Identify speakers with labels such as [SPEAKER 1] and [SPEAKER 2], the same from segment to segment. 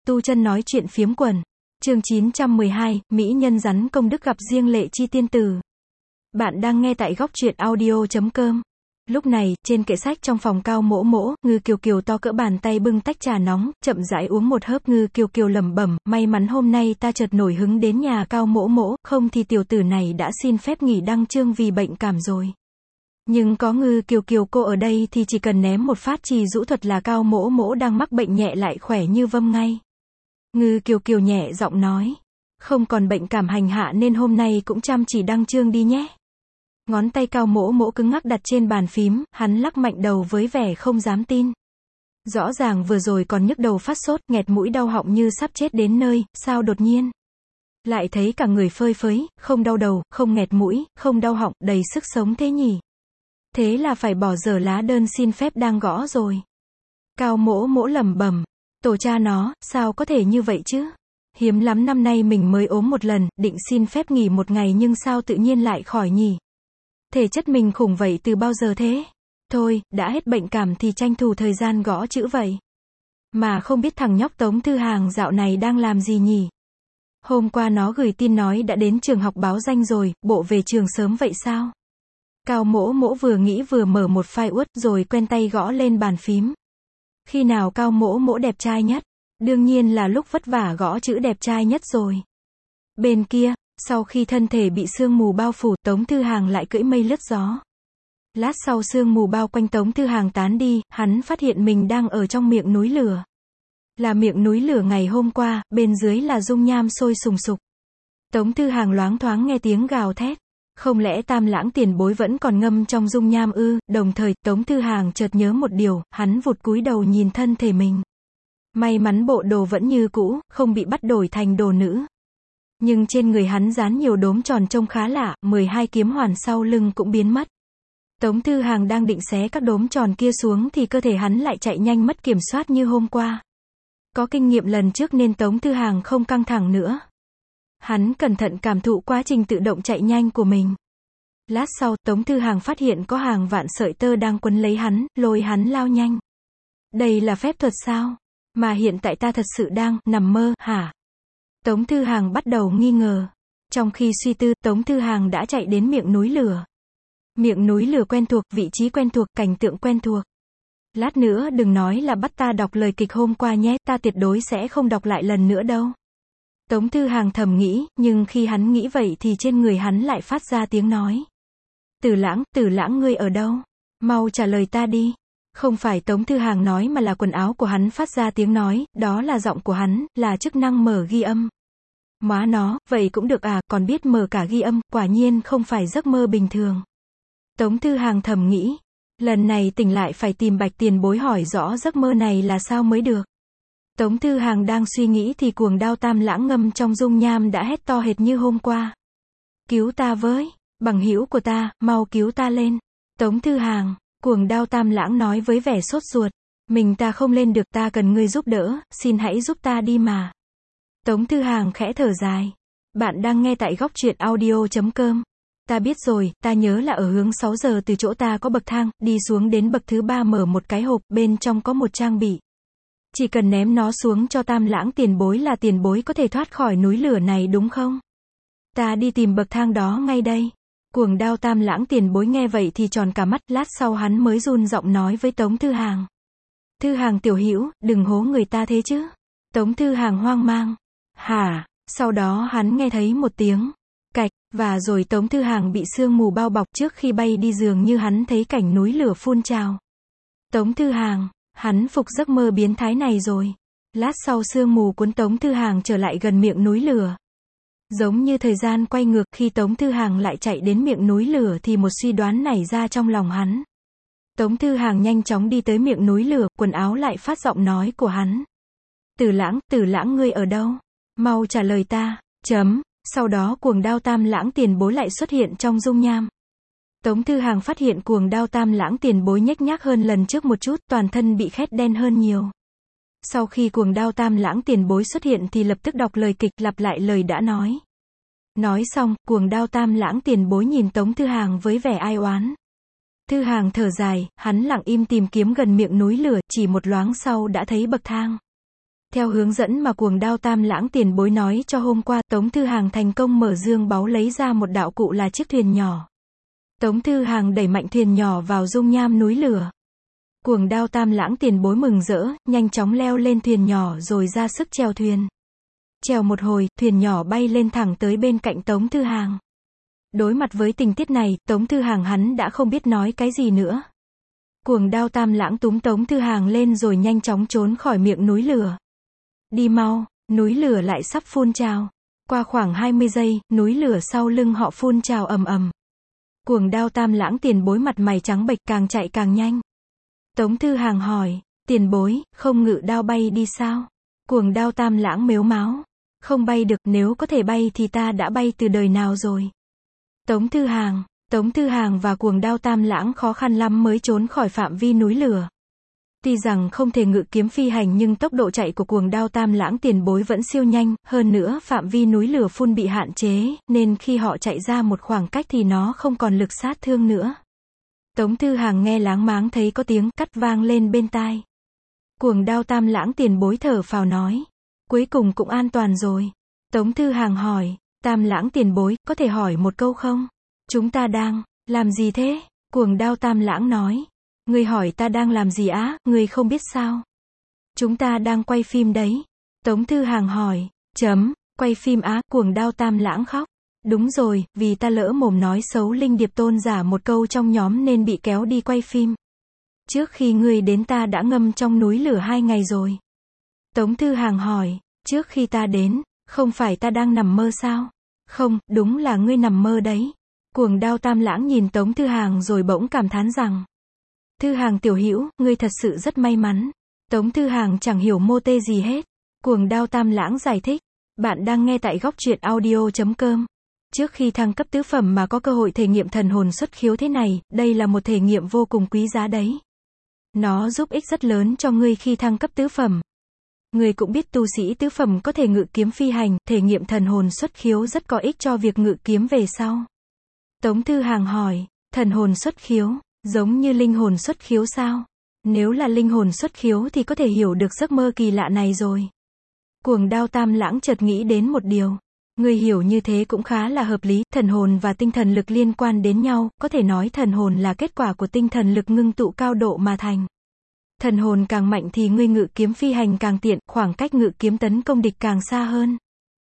[SPEAKER 1] tu chân nói chuyện phiếm quần. Chương 912, Mỹ nhân rắn công đức gặp riêng Lệ Chi tiên tử. Bạn đang nghe tại góc truyện audio.com. Lúc này, trên kệ sách trong phòng Cao Mỗ Mỗ, Ngư Kiều Kiều to cỡ bàn tay bưng tách trà nóng, chậm rãi uống một hớp. Ngư Kiều Kiều lẩm bẩm, may mắn hôm nay ta chợt nổi hứng đến nhà Cao Mỗ Mỗ, không thì tiểu tử này đã xin phép nghỉ đăng chương vì bệnh cảm rồi. Nhưng có Ngư Kiều Kiều cô ở đây thì chỉ cần ném một phát trì rũ thuật là Cao Mỗ Mỗ đang mắc bệnh nhẹ lại khỏe như vâm ngay. Ngư Kiều Kiều nhẹ giọng nói, không còn bệnh cảm hành hạ nên hôm nay cũng chăm chỉ đăng chương đi nhé. Ngón tay Cao Mỗ Mỗ cứng ngắc đặt trên bàn phím, hắn lắc mạnh đầu với vẻ không dám tin. Rõ ràng vừa rồi còn nhức đầu phát sốt, nghẹt mũi đau họng như sắp chết đến nơi, sao đột nhiên lại thấy cả người phơi phới, không đau đầu, không nghẹt mũi, không đau họng, đầy sức sống thế nhỉ? Thế là phải bỏ dở lá đơn xin phép đang gõ rồi. Cao Mỗ Mỗ lẩm bẩm, tổ cha nó, sao có thể như vậy chứ? Hiếm lắm năm nay mình mới ốm một lần, định xin phép nghỉ một ngày nhưng sao tự nhiên lại khỏi nhỉ? Thể chất mình khủng vậy từ bao giờ thế? Thôi, đã hết bệnh cảm thì tranh thủ thời gian gõ chữ vậy. Mà không biết thằng nhóc Tống Thư Hàng dạo này đang làm gì nhỉ? Hôm qua nó gửi tin nói đã đến trường học báo danh rồi, bộ về trường sớm vậy sao? Cao Mỗ Mỗ vừa nghĩ vừa mở một file Word rồi quen tay gõ lên bàn phím. Khi nào Cao Mỗ Mỗ đẹp trai nhất? Đương nhiên là lúc vất vả gõ chữ đẹp trai nhất rồi. Bên kia, sau khi thân thể bị sương mù bao phủ, Tống Thư Hàng lại cưỡi mây lướt gió. Lát sau sương mù bao quanh Tống Thư Hàng tán đi, hắn phát hiện mình đang ở trong miệng núi lửa. Là miệng núi lửa ngày hôm qua, bên dưới là dung nham sôi sùng sục. Tống Thư Hàng loáng thoáng nghe tiếng gào thét. Không lẽ Tam Lãng tiền bối vẫn còn ngâm trong dung nham ư? Đồng thời, Tống Thư Hàng chợt nhớ một điều, hắn vụt cúi đầu nhìn thân thể mình. May mắn bộ đồ vẫn như cũ, không bị bắt đổi thành đồ nữ. Nhưng trên người hắn dán nhiều đốm tròn trông khá lạ, 12 kiếm hoàn sau lưng cũng biến mất. Tống Thư Hàng đang định xé các đốm tròn kia xuống thì cơ thể hắn lại chạy nhanh mất kiểm soát như hôm qua. Có kinh nghiệm lần trước nên Tống Thư Hàng không căng thẳng nữa. Hắn cẩn thận cảm thụ quá trình tự động chạy nhanh của mình. Lát sau, Tống Thư Hàng phát hiện có hàng vạn sợi tơ đang quấn lấy hắn, lôi hắn lao nhanh. Đây là phép thuật sao? Mà hiện tại ta thật sự đang nằm mơ, hả? Tống Thư Hàng bắt đầu nghi ngờ. Trong khi suy tư, Tống Thư Hàng đã chạy đến miệng núi lửa. Miệng núi lửa quen thuộc, vị trí quen thuộc, cảnh tượng quen thuộc. Lát nữa đừng nói là bắt ta đọc lời kịch hôm qua nhé, ta tuyệt đối sẽ không đọc lại lần nữa đâu. Tống Thư Hàng thầm nghĩ, nhưng khi hắn nghĩ vậy thì trên người hắn lại phát ra tiếng nói. Tử Lãng ngươi ở đâu? Mau trả lời ta đi. Không phải Tống Thư Hàng nói mà là quần áo của hắn phát ra tiếng nói, đó là giọng của hắn, là chức năng mở ghi âm. Má nó, vậy cũng được à, còn biết mở cả ghi âm, quả nhiên không phải giấc mơ bình thường. Tống Thư Hàng thầm nghĩ, lần này tỉnh lại phải tìm Bạch tiền bối hỏi rõ giấc mơ này là sao mới được. Tống Thư Hàng đang suy nghĩ thì cuồng đao Tam Lãng ngâm trong dung nham đã hét to hệt như hôm qua. Cứu ta với, bằng hữu của ta, mau cứu ta lên. Tống Thư Hàng, cuồng đao Tam Lãng nói với vẻ sốt ruột. Mình ta không lên được, ta cần ngươi giúp đỡ, xin hãy giúp ta đi mà. Tống Thư Hàng khẽ thở dài. Bạn đang nghe tại góc truyện audio.com. Ta biết rồi, ta nhớ là ở hướng 6 giờ từ chỗ ta có bậc thang, đi xuống đến bậc thứ 3 mở một cái hộp, bên trong có một trang bị. Chỉ cần ném nó xuống cho Tam Lãng tiền bối là tiền bối có thể thoát khỏi núi lửa này đúng không? Ta đi tìm bậc thang đó ngay đây. Cuồng đao Tam Lãng tiền bối nghe vậy thì tròn cả mắt, lát sau hắn mới run giọng nói với Tống Thư Hàng. Thư Hàng tiểu hữu, đừng hố người ta thế chứ. Tống Thư Hàng hoang mang. Hả? Sau đó hắn nghe thấy một tiếng cạch, và rồi Tống Thư Hàng bị sương mù bao bọc. Trước khi bay đi dường như hắn thấy cảnh núi lửa phun trào. Tống Thư Hàng, hắn phục giấc mơ biến thái này rồi. Lát sau sương mù cuốn Tống Thư Hàng trở lại gần miệng núi lửa. Giống như thời gian quay ngược, khi Tống Thư Hàng lại chạy đến miệng núi lửa thì một suy đoán nảy ra trong lòng hắn. Tống Thư Hàng nhanh chóng đi tới miệng núi lửa, quần áo lại phát giọng nói của hắn. Tử Lãng ngươi ở đâu? Mau trả lời ta. Sau đó cuồng đao Tam Lãng tiền bối lại xuất hiện trong dung nham. Tống Thư Hàng phát hiện cuồng đao Tam Lãng tiền bối nhếch nhác hơn lần trước một chút, toàn thân bị khét đen hơn nhiều. Sau khi cuồng đao Tam Lãng tiền bối xuất hiện thì lập tức đọc lời kịch, lặp lại lời đã nói. Nói xong, cuồng đao Tam Lãng tiền bối nhìn Tống Thư Hàng với vẻ ai oán. Thư Hàng thở dài, hắn lặng im tìm kiếm gần miệng núi lửa, chỉ một loáng sau đã thấy bậc thang. Theo hướng dẫn mà Cuồng Đao Tam Lãng tiền bối nói cho hôm qua, Tống Thư Hàng thành công mở dương báu lấy ra một đạo cụ là chiếc thuyền nhỏ. Tống Thư Hàng đẩy mạnh thuyền nhỏ vào dung nham núi lửa. Cuồng Đao Tam Lãng tiền bối mừng rỡ, nhanh chóng leo lên thuyền nhỏ rồi ra sức chèo thuyền. Chèo một hồi, thuyền nhỏ bay lên thẳng tới bên cạnh Tống Thư Hàng. Đối mặt với tình tiết này, Tống Thư Hàng hắn đã không biết nói cái gì nữa. Cuồng Đao Tam Lãng túm Tống Thư Hàng lên rồi nhanh chóng trốn khỏi miệng núi lửa. Đi mau, núi lửa lại sắp phun trào. Qua khoảng 20 giây, núi lửa sau lưng họ phun trào ầm ầm. Cuồng Đao Tam Lãng tiền bối mặt mày trắng bệch càng chạy càng nhanh. Tống Thư Hàng hỏi, tiền bối, không ngự đao bay đi sao? Cuồng Đao Tam Lãng mếu máo. Không bay được, nếu có thể bay thì ta đã bay từ đời nào rồi. Tống Thư Hàng và Cuồng Đao Tam Lãng khó khăn lắm mới trốn khỏi phạm vi núi lửa. Tuy rằng không thể ngự kiếm phi hành nhưng tốc độ chạy của Cuồng Đao Tam Lãng tiền bối vẫn siêu nhanh, hơn nữa phạm vi núi lửa phun bị hạn chế, nên khi họ chạy ra một khoảng cách thì nó không còn lực sát thương nữa. Tống Thư Hàng nghe láng máng thấy có tiếng cắt vang lên bên tai. Cuồng Đao Tam Lãng tiền bối thở phào nói, cuối cùng cũng an toàn rồi. Tống Thư Hàng hỏi, Tam Lãng tiền bối, có thể hỏi một câu không? Chúng ta đang làm gì thế? Cuồng Đao Tam Lãng nói, ngươi hỏi ta đang làm gì á, ngươi không biết sao? Chúng ta đang quay phim đấy. Tống Thư Hàng hỏi, quay phim á? Cuồng Đao Tam Lãng khóc. Đúng rồi, vì ta lỡ mồm nói xấu Linh Điệp Tôn giả một câu trong nhóm nên bị kéo đi quay phim. Trước khi ngươi đến ta đã ngâm trong núi lửa 2 ngày rồi. Tống Thư Hàng hỏi, trước khi ta đến, không phải ta đang nằm mơ sao? Không, đúng là ngươi nằm mơ đấy. Cuồng Đao Tam Lãng nhìn Tống Thư Hàng rồi bỗng cảm thán rằng, Thư Hàng tiểu hữu, ngươi thật sự rất may mắn. Tống Thư Hàng chẳng hiểu mô tê gì hết. Cuồng Đao Tam Lãng giải thích, bạn đang nghe tại góc truyện audio.com. Trước khi thăng cấp tứ phẩm mà có cơ hội thể nghiệm thần hồn xuất khiếu thế này, đây là một thể nghiệm vô cùng quý giá đấy. Nó giúp ích rất lớn cho ngươi khi thăng cấp tứ phẩm. Ngươi cũng biết tu sĩ tứ phẩm có thể ngự kiếm phi hành, thể nghiệm thần hồn xuất khiếu rất có ích cho việc ngự kiếm về sau. Tống Thư Hàng hỏi, thần hồn xuất khiếu, giống như linh hồn xuất khiếu sao? Nếu là linh hồn xuất khiếu thì có thể hiểu được giấc mơ kỳ lạ này rồi. Cuồng Đao Tam Lãng chợt nghĩ đến một điều. Người hiểu như thế cũng khá là hợp lý, thần hồn và tinh thần lực liên quan đến nhau, có thể nói thần hồn là kết quả của tinh thần lực ngưng tụ cao độ mà thành. Thần hồn càng mạnh thì ngươi ngự kiếm phi hành càng tiện, khoảng cách ngự kiếm tấn công địch càng xa hơn.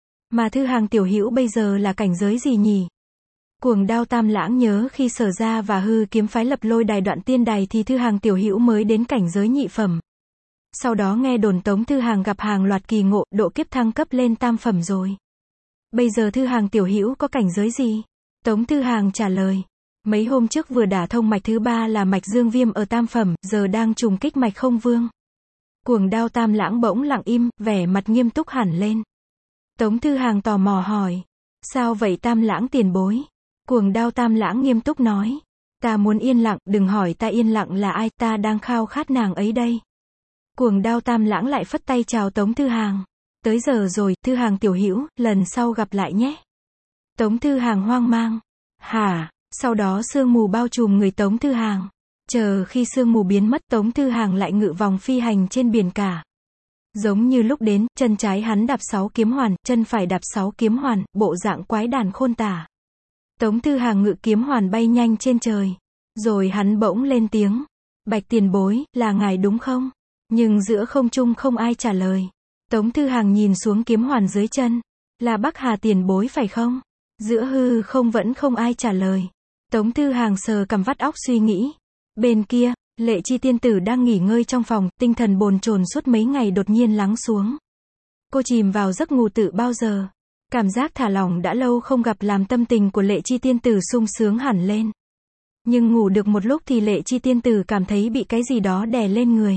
[SPEAKER 1] Mà Thư Hàng tiểu hữu bây giờ là cảnh giới gì nhỉ? Cuồng Đao Tam Lãng nhớ khi Sở Gia và Hư Kiếm phái lập Lôi Đài Đoạn Tiên Đài thì Thư Hàng tiểu hữu mới đến cảnh giới nhị phẩm. Sau đó nghe đồn Tống Thư Hàng gặp hàng loạt kỳ ngộ, độ kiếp thăng cấp lên tam phẩm rồi. Bây giờ Thư Hàng tiểu hữu có cảnh giới gì? Tống Thư Hàng trả lời, mấy hôm trước vừa đả thông mạch thứ 3 là mạch Dương Viêm ở tam phẩm, giờ đang trùng kích mạch Không Vương. Cuồng Đao Tam Lãng bỗng lặng im, vẻ mặt nghiêm túc hẳn lên. Tống Thư Hàng tò mò hỏi, sao vậy Tam Lãng tiền bối? Cuồng Đao Tam Lãng nghiêm túc nói, ta muốn yên lặng, đừng hỏi ta yên lặng là ai, ta đang khao khát nàng ấy đây. Cuồng Đao Tam Lãng lại phất tay chào Tống Thư Hàng. Tới giờ rồi, Thư Hàng tiểu hữu, lần sau gặp lại nhé. Tống Thư Hàng hoang mang. Hả? Sau đó sương mù bao trùm người Tống Thư Hàng. Chờ khi sương mù biến mất, Tống Thư Hàng lại ngự vòng phi hành trên biển cả. Giống như lúc đến, chân trái hắn đạp 6 kiếm hoàn, chân phải đạp 6 kiếm hoàn, bộ dạng quái đản khôn tả. Tống Thư Hàng ngự kiếm hoàn bay nhanh trên trời. Rồi hắn bỗng lên tiếng. Bạch tiền bối, là ngài đúng không? Nhưng giữa không trung không ai trả lời. Tống Thư Hàng nhìn xuống kiếm hoàn dưới chân. Là Bắc Hà tiền bối phải không? Giữa hư không vẫn không ai trả lời. Tống Thư Hàng sờ cằm vắt óc suy nghĩ. Bên kia, Lệ Chi tiên tử đang nghỉ ngơi trong phòng, tinh thần bồn chồn suốt mấy ngày đột nhiên lắng xuống. Cô chìm vào giấc ngủ từ bao giờ. Cảm giác thả lỏng đã lâu không gặp làm tâm tình của Lệ Chi tiên tử sung sướng hẳn lên. Nhưng ngủ được một lúc thì Lệ Chi tiên tử cảm thấy bị cái gì đó đè lên người.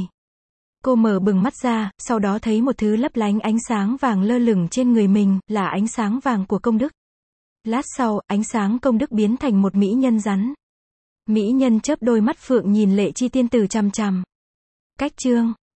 [SPEAKER 1] Cô mở bừng mắt ra, sau đó thấy một thứ lấp lánh ánh sáng vàng lơ lửng trên người mình, là ánh sáng vàng của công đức. Lát sau, ánh sáng công đức biến thành một mỹ nhân rắn. Mỹ nhân chớp đôi mắt phượng nhìn Lệ Chi tiên tử chằm chằm. Cách chương